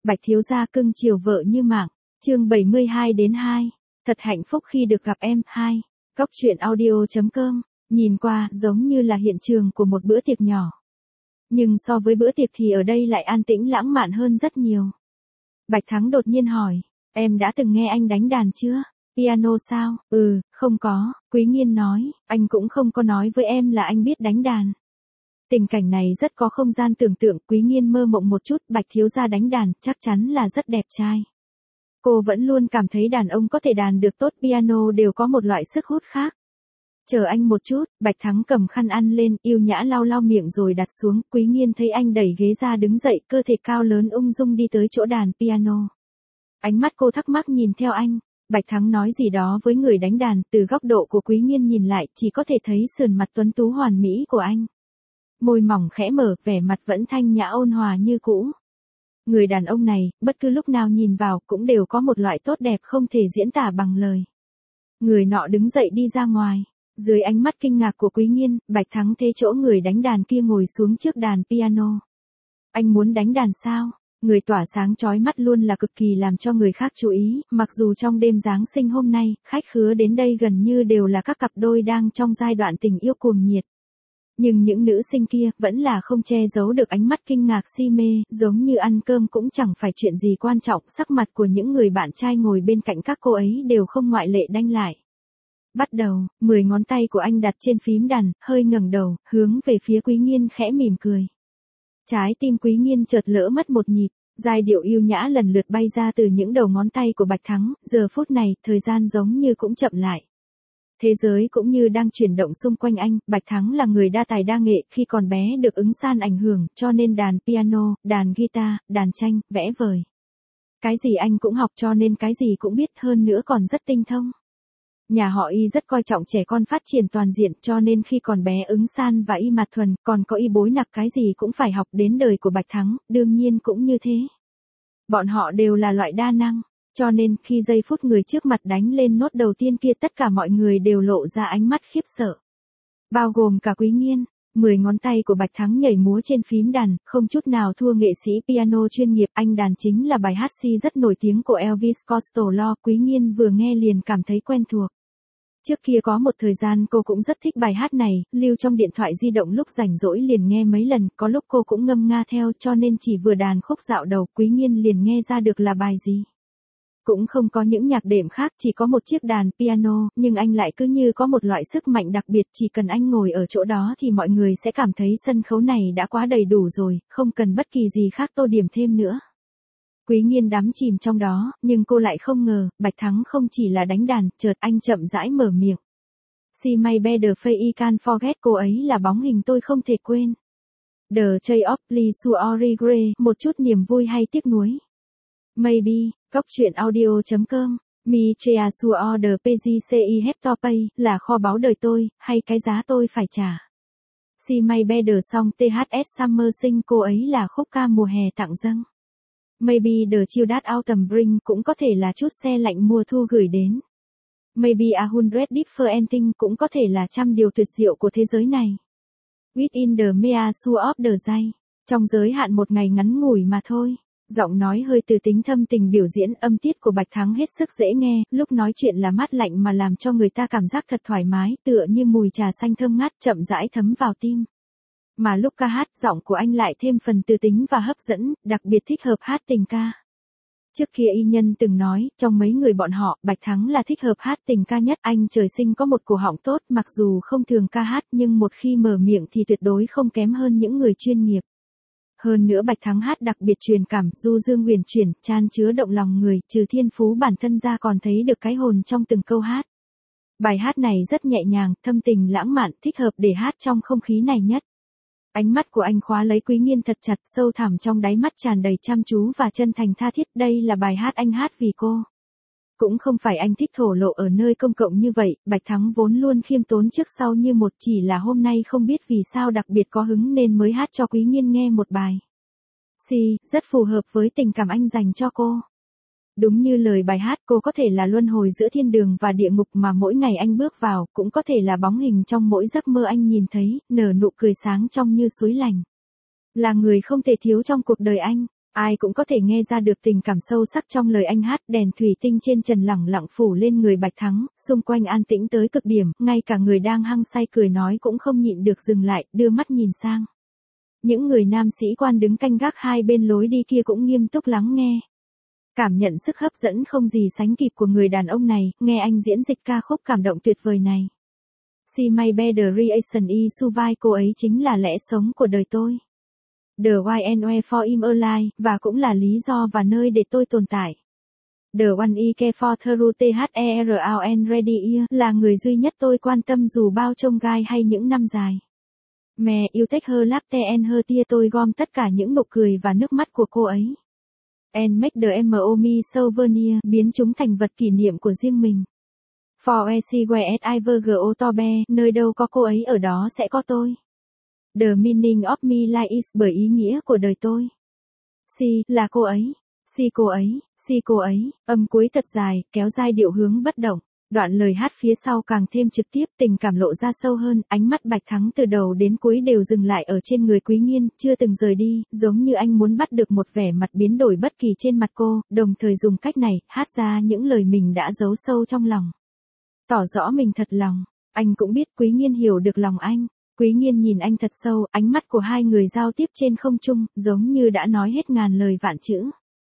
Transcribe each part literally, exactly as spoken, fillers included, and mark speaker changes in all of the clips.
Speaker 1: Bạch thiếu gia cưng chiều vợ như mạng. Chương bảy mươi hai đến hai. Thật hạnh phúc khi được gặp em. hai. Góc truyện audio.com. Nhìn qua giống như là hiện trường của một bữa tiệc nhỏ. Nhưng so với bữa tiệc thì ở đây lại an tĩnh lãng mạn hơn rất nhiều. Bạch Thắng đột nhiên hỏi, em đã từng nghe anh đánh đàn chưa? Piano sao? Ừ, không có, Quý Nghiên nói, anh cũng không có nói với em là anh biết đánh đàn. Tình cảnh này rất có không gian tưởng tượng, Quý Nghiên mơ mộng một chút, Bạch thiếu gia đánh đàn, chắc chắn là rất đẹp trai. Cô vẫn luôn cảm thấy đàn ông có thể đàn được tốt piano đều có một loại sức hút khác. Chờ anh một chút, Bạch Thắng cầm khăn ăn lên, yêu nhã lau lau miệng rồi đặt xuống, Quý Nghiên thấy anh đẩy ghế ra đứng dậy, cơ thể cao lớn ung dung đi tới chỗ đàn piano. Ánh mắt cô thắc mắc nhìn theo anh, Bạch Thắng nói gì đó với người đánh đàn, từ góc độ của Quý Nghiên nhìn lại, chỉ có thể thấy sườn mặt tuấn tú hoàn mỹ của anh. Môi mỏng khẽ mở, vẻ mặt vẫn thanh nhã ôn hòa như cũ. Người đàn ông này, bất cứ lúc nào nhìn vào, cũng đều có một loại tốt đẹp không thể diễn tả bằng lời. Người nọ đứng dậy đi ra ngoài. Dưới ánh mắt kinh ngạc của Quý Nghiên, Bạch Thắng thế chỗ người đánh đàn kia ngồi xuống trước đàn piano. Anh muốn đánh đàn sao? Người tỏa sáng chói mắt luôn là cực kỳ làm cho người khác chú ý, mặc dù trong đêm Giáng sinh hôm nay, khách khứa đến đây gần như đều là các cặp đôi đang trong giai đoạn tình yêu cuồng nhiệt. Nhưng những nữ sinh kia vẫn là không che giấu được ánh mắt kinh ngạc si mê, giống như ăn cơm cũng chẳng phải chuyện gì quan trọng, sắc mặt của những người bạn trai ngồi bên cạnh các cô ấy đều không ngoại lệ đanh lại. Bắt đầu, mười ngón tay của anh đặt trên phím đàn, hơi ngẩng đầu, hướng về phía Quý Nghiên khẽ mỉm cười. Trái tim Quý Nghiên chợt lỡ mất một nhịp, giai điệu yêu nhã lần lượt bay ra từ những đầu ngón tay của Bạch Thắng, giờ phút này, thời gian giống như cũng chậm lại. Thế giới cũng như đang chuyển động xung quanh anh, Bạch Thắng là người đa tài đa nghệ, khi còn bé được Ứng San ảnh hưởng, cho nên đàn piano, đàn guitar, đàn tranh, vẽ vời. Cái gì anh cũng học cho nên cái gì cũng biết, hơn nữa còn rất tinh thông. Nhà họ Y rất coi trọng trẻ con phát triển toàn diện, cho nên khi còn bé Ứng San và Y Mạt Thuần, còn có Y Bối Nặc cái gì cũng phải học, đến đời của Bạch Thắng, đương nhiên cũng như thế. Bọn họ đều là loại đa năng, cho nên khi giây phút người trước mặt đánh lên nốt đầu tiên kia, tất cả mọi người đều lộ ra ánh mắt khiếp sợ. Bao gồm cả Quý Nghiên. Mười ngón tay của Bạch Thắng nhảy múa trên phím đàn, không chút nào thua nghệ sĩ piano chuyên nghiệp, anh đàn chính là bài hát Si rất nổi tiếng của Elvis Costello, Quý Nghiên vừa nghe liền cảm thấy quen thuộc. Trước kia có một thời gian cô cũng rất thích bài hát này, lưu trong điện thoại di động lúc rảnh rỗi liền nghe mấy lần, có lúc cô cũng ngâm nga theo, cho nên chỉ vừa đàn khúc dạo đầu, Quý Nghiên liền nghe ra được là bài gì. Cũng không có những nhạc đệm khác, chỉ có một chiếc đàn piano, nhưng anh lại cứ như có một loại sức mạnh đặc biệt, chỉ cần anh ngồi ở chỗ đó thì mọi người sẽ cảm thấy sân khấu này đã quá đầy đủ rồi, không cần bất kỳ gì khác tô điểm thêm nữa. Quý Nghiên đắm chìm trong đó, nhưng cô lại không ngờ, Bạch Thắng không chỉ là đánh đàn, chợt anh chậm rãi mở miệng. See my better face I can't forget, cô ấy là bóng hình tôi không thể quên. The Chase of Pleasure or Regret, một chút niềm vui hay tiếc nuối. Maybe, góc truyện audio.com, Me Treasure or the pê giê i have to pay, là kho báu đời tôi, hay cái giá tôi phải trả. See my better song tê hát ét Summer Sing, cô ấy là khúc ca mùa hè tặng dâng. Maybe the chill that autumn bring, cũng có thể là chút xe lạnh mùa thu gửi đến. Maybe a hundred different endings, cũng có thể là trăm điều tuyệt diệu của thế giới này. Within the measure of the day, trong giới hạn một ngày ngắn ngủi mà thôi. Giọng nói hơi từ tính thâm tình biểu diễn, âm tiết của Bạch Thắng hết sức dễ nghe, lúc nói chuyện là mát lạnh mà làm cho người ta cảm giác thật thoải mái, tựa như mùi trà xanh thơm ngát chậm rãi thấm vào tim. Mà lúc ca hát, giọng của anh lại thêm phần từ tính và hấp dẫn, đặc biệt thích hợp hát tình ca. Trước kia Y Nhân từng nói, trong mấy người bọn họ, Bạch Thắng là thích hợp hát tình ca nhất, anh trời sinh có một cổ họng tốt, mặc dù không thường ca hát nhưng một khi mở miệng thì tuyệt đối không kém hơn những người chuyên nghiệp. Hơn nữa Bạch Thắng hát đặc biệt truyền cảm, du dương huyền chuyển, chan chứa động lòng người, trừ thiên phú bản thân ra còn thấy được cái hồn trong từng câu hát. Bài hát này rất nhẹ nhàng, thâm tình lãng mạn, thích hợp để hát trong không khí này nhất. Ánh mắt của anh khóa lấy Quý Nghiên thật chặt, sâu thẳm trong đáy mắt tràn đầy chăm chú và chân thành tha thiết, đây là bài hát anh hát vì cô. Cũng không phải anh thích thổ lộ ở nơi công cộng như vậy, Bạch Thắng vốn luôn khiêm tốn trước sau như một, chỉ là hôm nay không biết vì sao đặc biệt có hứng nên mới hát cho Quý Nghiên nghe một bài. Si, rất phù hợp với tình cảm anh dành cho cô. Đúng như lời bài hát, cô có thể là luân hồi giữa thiên đường và địa ngục mà mỗi ngày anh bước vào, cũng có thể là bóng hình trong mỗi giấc mơ anh nhìn thấy, nở nụ cười sáng trong như suối lành. Là người không thể thiếu trong cuộc đời anh. Ai cũng có thể nghe ra được tình cảm sâu sắc trong lời anh hát. Đèn thủy tinh trên trần lẳng lặng phủ lên người Bạch Thắng, xung quanh an tĩnh tới cực điểm, ngay cả người đang hăng say cười nói cũng không nhịn được dừng lại, đưa mắt nhìn sang. Những người nam sĩ quan đứng canh gác hai bên lối đi kia cũng nghiêm túc lắng nghe. Cảm nhận sức hấp dẫn không gì sánh kịp của người đàn ông này, nghe anh diễn dịch ca khúc cảm động tuyệt vời này. She may be the reason I survive, cô ấy chính là lẽ sống của đời tôi. The why and where for him alive, và cũng là lý do và nơi để tôi tồn tại. The one I care for through ther and ready ear, là người duy nhất tôi quan tâm dù bao trông gai hay những năm dài. Mẹ yêu thích her laughter and her tear, tôi gom tất cả những nụ cười và nước mắt của cô ấy. And make the me souvenir, biến chúng thành vật kỷ niệm của riêng mình. For where she where at I go to be, nơi đâu có cô ấy ở đó sẽ có tôi. The meaning of me life is, bởi ý nghĩa của đời tôi. She, là cô ấy. She cô ấy, she cô ấy, âm cuối thật dài, kéo giai điệu hướng bất động. Đoạn lời hát phía sau càng thêm trực tiếp, tình cảm lộ ra sâu hơn, ánh mắt Bạch Thắng từ đầu đến cuối đều dừng lại ở trên người Quý Nghiên, chưa từng rời đi, giống như anh muốn bắt được một vẻ mặt biến đổi bất kỳ trên mặt cô, đồng thời dùng cách này, hát ra những lời mình đã giấu sâu trong lòng. Tỏ rõ mình thật lòng, anh cũng biết Quý Nghiên hiểu được lòng anh. Quý Nghiên nhìn anh thật sâu, ánh mắt của hai người giao tiếp trên không trung, giống như đã nói hết ngàn lời vạn chữ.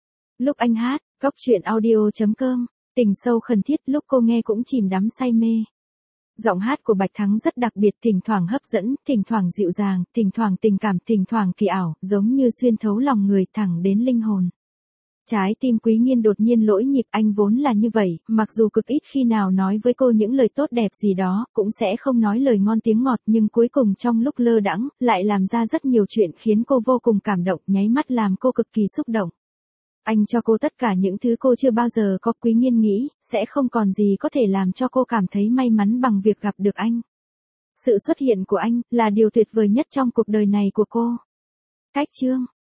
Speaker 1: Lúc anh hát, góc truyện audio chấm com, tình sâu khẩn thiết, lúc cô nghe cũng chìm đắm say mê. Giọng hát của Bạch Thắng rất đặc biệt, thỉnh thoảng hấp dẫn, thỉnh thoảng dịu dàng, thỉnh thoảng tình cảm, thỉnh thoảng kỳ ảo, giống như xuyên thấu lòng người thẳng đến linh hồn. Trái tim Quý Nghiên đột nhiên lỗi nhịp, anh vốn là như vậy, mặc dù cực ít khi nào nói với cô những lời tốt đẹp gì đó, cũng sẽ không nói lời ngon tiếng ngọt, nhưng cuối cùng trong lúc lơ đãng, lại làm ra rất nhiều chuyện khiến cô vô cùng cảm động, nháy mắt làm cô cực kỳ xúc động. Anh cho cô tất cả những thứ cô chưa bao giờ có. Quý Nghiên nghĩ, sẽ không còn gì có thể làm cho cô cảm thấy may mắn bằng việc gặp được anh. Sự xuất hiện của anh, là điều tuyệt vời nhất trong cuộc đời này của cô. Cách chương